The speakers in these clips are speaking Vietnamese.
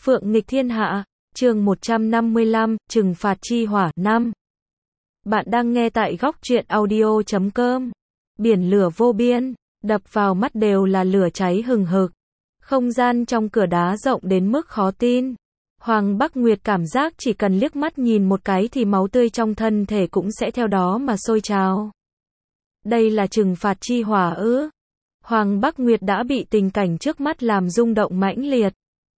Phượng nghịch thiên hạ, chương 155, trừng phạt chi hỏa 5. Bạn đang nghe tại góc truyện audio.com. Biển lửa vô biên, đập vào mắt đều là lửa cháy hừng hực. Không gian trong cửa đá rộng đến mức khó tin. Hoàng Bắc Nguyệt cảm giác chỉ cần liếc mắt nhìn một cái thì máu tươi trong thân thể cũng sẽ theo đó mà sôi trào. Đây là trừng phạt chi hỏa ư? Hoàng Bắc Nguyệt đã bị tình cảnh trước mắt làm rung động mãnh liệt.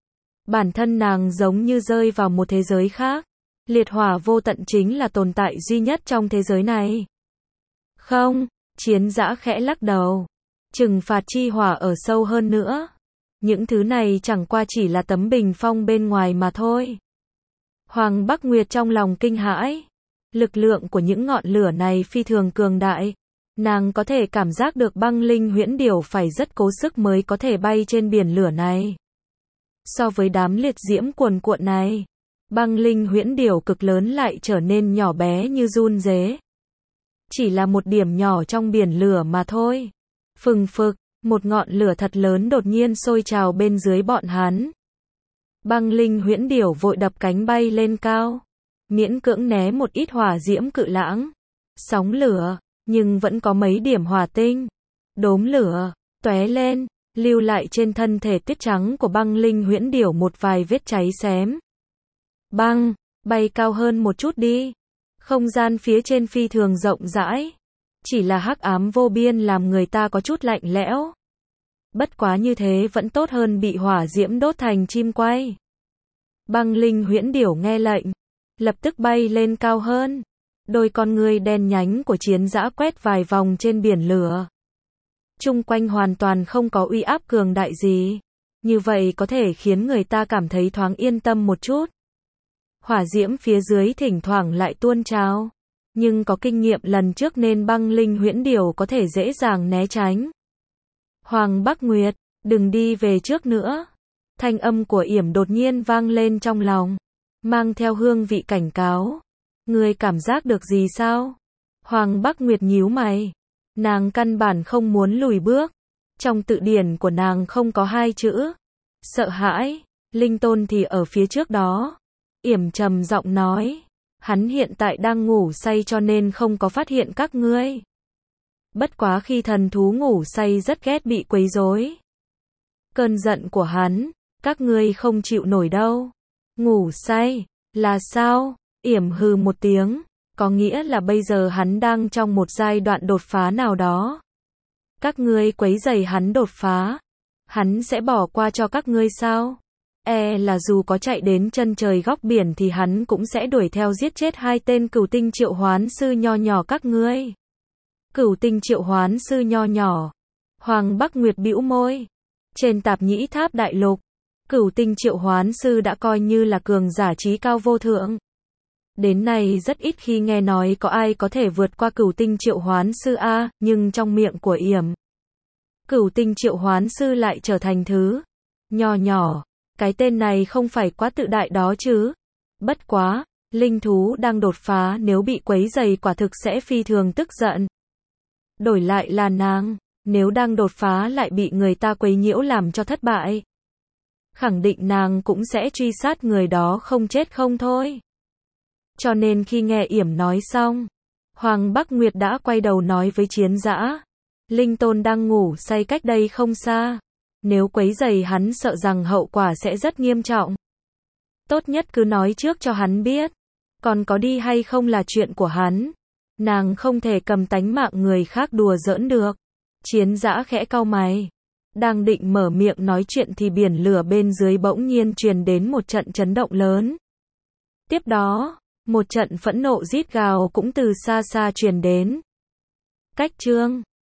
Bản thân nàng giống như rơi vào một thế giới khác. Liệt hỏa vô tận chính là tồn tại duy nhất trong thế giới này. Không, Chiến Dã khẽ lắc đầu. Trừng phạt chi hỏa ở sâu hơn nữa. Những thứ này chẳng qua chỉ là tấm bình phong bên ngoài mà thôi. Hoàng Bắc Nguyệt trong lòng kinh hãi. Lực lượng của những ngọn lửa này phi thường cường đại. Nàng có thể cảm giác được băng linh huyễn điểu phải rất cố sức mới có thể bay trên biển lửa này. So với đám liệt diễm cuồn cuộn này, băng linh huyễn điểu cực lớn lại trở nên nhỏ bé như giun dế. Chỉ là một điểm nhỏ trong biển lửa mà thôi. Phừng phực, một ngọn lửa thật lớn đột nhiên sôi trào bên dưới bọn hắn. Băng linh huyễn điểu vội đập cánh bay lên cao, miễn cưỡng né một ít hỏa diễm cự lãng, sóng lửa, nhưng vẫn có mấy điểm hỏa tinh. Đốm lửa tóe lên, lưu lại trên thân thể tuyết trắng của băng linh huyễn điểu một vài vết cháy xém. Băng, bay cao hơn một chút đi. Không gian phía trên phi thường rộng rãi. Chỉ là hắc ám vô biên làm người ta có chút lạnh lẽo. Bất quá như thế vẫn tốt hơn bị hỏa diễm đốt thành chim quay. Băng linh huyễn điểu nghe lệnh, lập tức bay lên cao hơn. Đôi con ngươi đen nhánh của Chiến Dã quét vài vòng trên biển lửa. Chung quanh hoàn toàn không có uy áp cường đại gì. Như vậy có thể khiến người ta cảm thấy thoáng yên tâm một chút. Hỏa diễm phía dưới thỉnh thoảng lại tuôn trào. Nhưng có kinh nghiệm lần trước nên băng linh huyễn điểu có thể dễ dàng né tránh. Hoàng Bắc Nguyệt, đừng đi về trước nữa. Thanh âm của Yểm đột nhiên vang lên trong lòng, mang theo hương vị cảnh cáo. Ngươi cảm giác được gì sao? Hoàng Bắc Nguyệt nhíu mày. Nàng căn bản không muốn lùi bước. Trong tự điển của nàng không có hai chữ sợ hãi. Linh Tôn thì ở phía trước đó. Yểm trầm giọng nói. Hắn hiện tại đang ngủ say cho nên không có phát hiện các ngươi. Bất quá khi thần thú ngủ say rất ghét bị quấy rối. Cơn giận của hắn, các ngươi không chịu nổi đâu. Ngủ say, là sao? Yểm hừ một tiếng, có nghĩa là bây giờ hắn đang trong một giai đoạn đột phá nào đó. Các ngươi quấy rầy hắn đột phá, hắn sẽ bỏ qua cho các ngươi sao? Là dù có chạy đến chân trời góc biển thì hắn cũng sẽ đuổi theo giết chết hai tên cửu tinh triệu hoán sư nho nhỏ các ngươi. Cửu tinh triệu hoán sư nho nhỏ. Hoàng Bắc Nguyệt bĩu môi. Trên Tạp Nhĩ Tháp Đại Lục, cửu tinh triệu hoán sư đã coi như là cường giả trí cao vô thượng. Đến nay rất ít khi nghe nói có ai có thể vượt qua cửu tinh triệu hoán sư A, nhưng trong miệng của Yểm, cửu tinh triệu hoán sư lại trở thành thứ nho nhỏ. Cái tên này không phải quá tự đại đó chứ. Bất quá, linh thú đang đột phá nếu bị quấy rầy quả thực sẽ phi thường tức giận. Đổi lại là nàng, nếu đang đột phá lại bị người ta quấy nhiễu làm cho thất bại, khẳng định nàng cũng sẽ truy sát người đó không chết không thôi. Cho nên khi nghe Yểm nói xong, Hoàng Bắc Nguyệt đã quay đầu nói với Chiến Dã. Linh Tôn đang ngủ say cách đây không xa. Nếu quấy rầy hắn sợ rằng hậu quả sẽ rất nghiêm trọng. Tốt nhất cứ nói trước cho hắn biết. Còn có đi hay không là chuyện của hắn. Nàng không thể cầm tánh mạng người khác đùa giỡn được. Chiến Dã khẽ cau mày. Đang định mở miệng nói chuyện thì biển lửa bên dưới bỗng nhiên truyền đến một trận chấn động lớn. Tiếp đó, một trận phẫn nộ rít gào cũng từ xa xa truyền đến. Cách chương